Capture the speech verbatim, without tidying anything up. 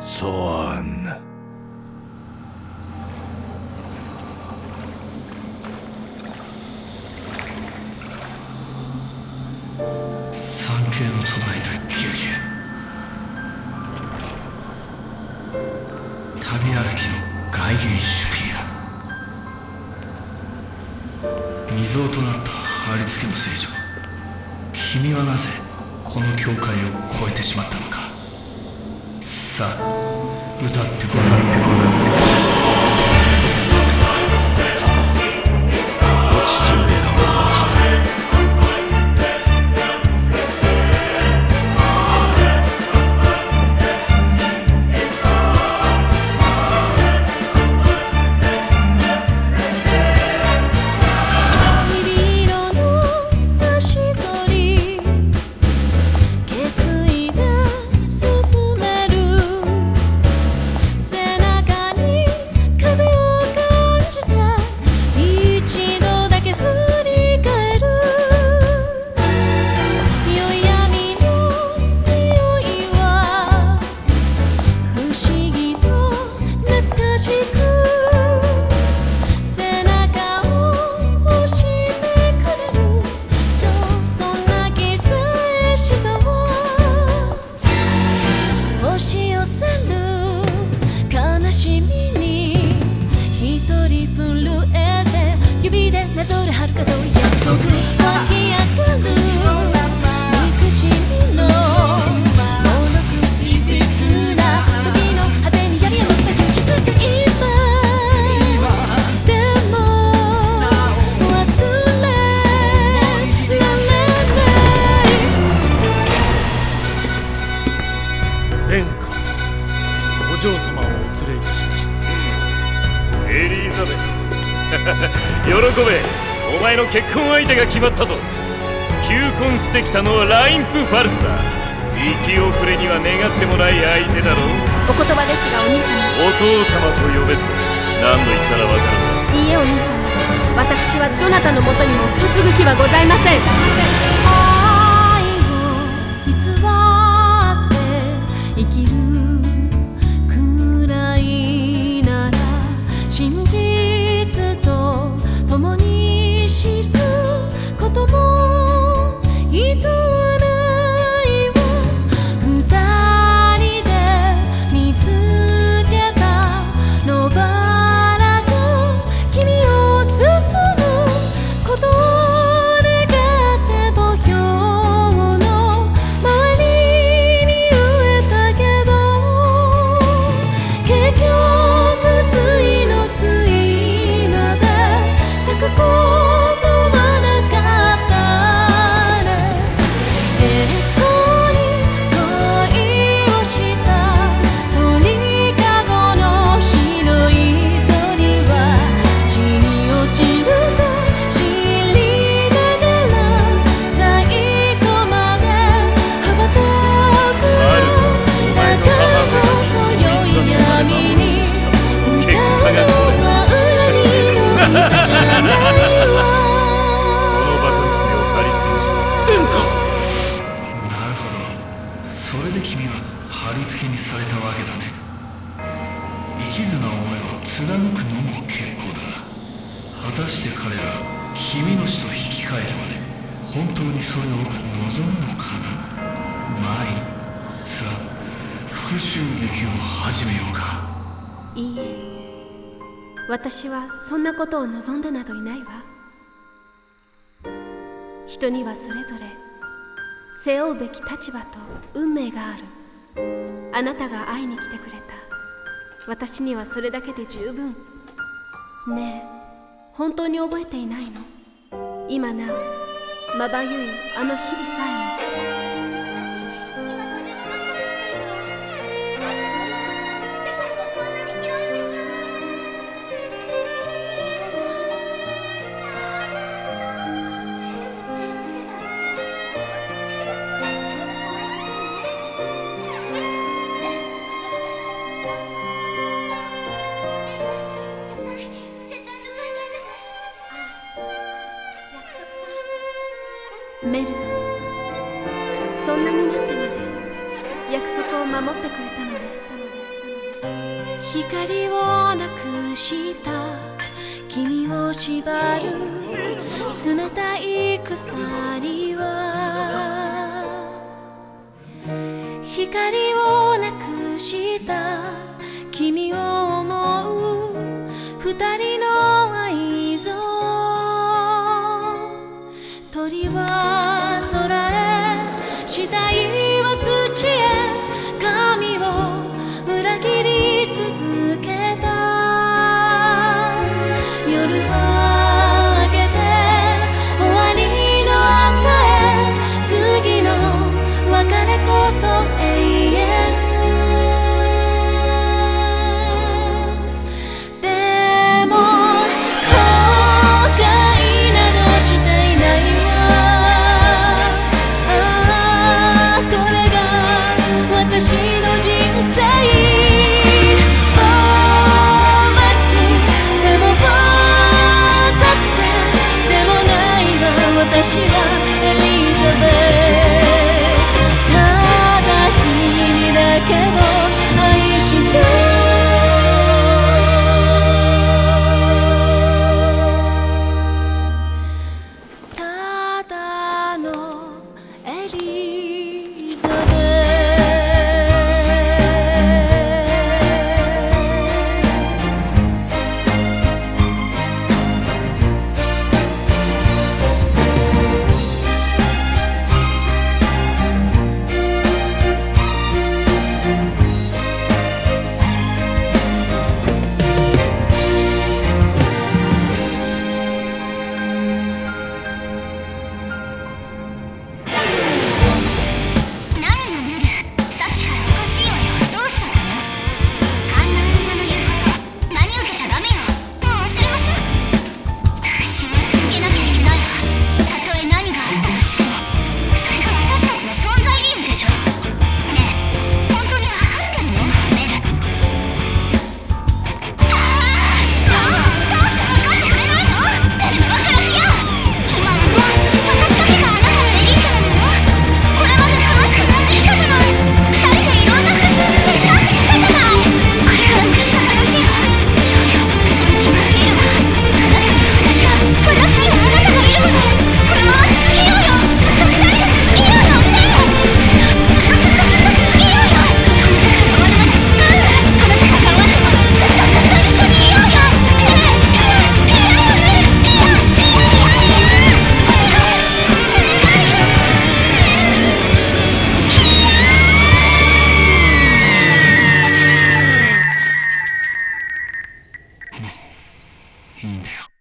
so on。 産経の唱えた球技、旅歩きの外元シュピア、未曾有となった貼り付けの聖女、君はなぜこの教会を越えてしまったのか。さあ歌ってごらん。 さあお父上がお待ちです。殿下、お嬢様をお連れいたしました。 エリザベス喜べ、お前の結婚相手が決まったぞ。求婚してきたのはラインプ・ファルズだ。生き遅れには願ってもない相手だろう。 お言葉ですがお兄様。 お父様と呼べと何度言ったらわかる。 いいえお兄様、私はどなたのもとにも嫁ぐ気はございません。愛を偽って生きるくらいなら、真実と共に死すこともいとわないわ。二人で見つけた野バラが君を包むことを願って墓標の周りに植えたけど、結局ついのついので咲くことはなかったね。結婚に恋をした鳥かごの白い鳥は地に落ちると知りながら、最後まで羽ばたくだから細い闇に歌うのは恨みの歌じゃないわ。 このバカ娘を貼り付けにしろ。 殿下、 なるほど、それで君は貼り付けにされたわけだね。一途な思いを貫くのも結構だ。果たして彼ら君の死と引き換えてまで本当にそれを望むのかな。まあいい、さあ復讐劇を始めようか。 いいえ、私はそんなことを望んでなどいないわ。人にはそれぞれ背負うべき立場と運命がある。あなたが会いに来てくれた。私にはそれだけで十分。ねえ、本当に覚えていないの？今なおまばゆいあの日々さえも。メル、そんなになってまで約束を守ってくれたのね。 光をなくした君を縛る冷たい鎖は光をなくした君を思う二人の愛情鳥は空へ死体は土へ髪を裏切り続けた夜は明けて終わりの朝へ次の別れこそ永遠でも後悔などしていないわああこれが私の人生私はエリザベートただ君だけを愛してただのエリザベートいいんだよ。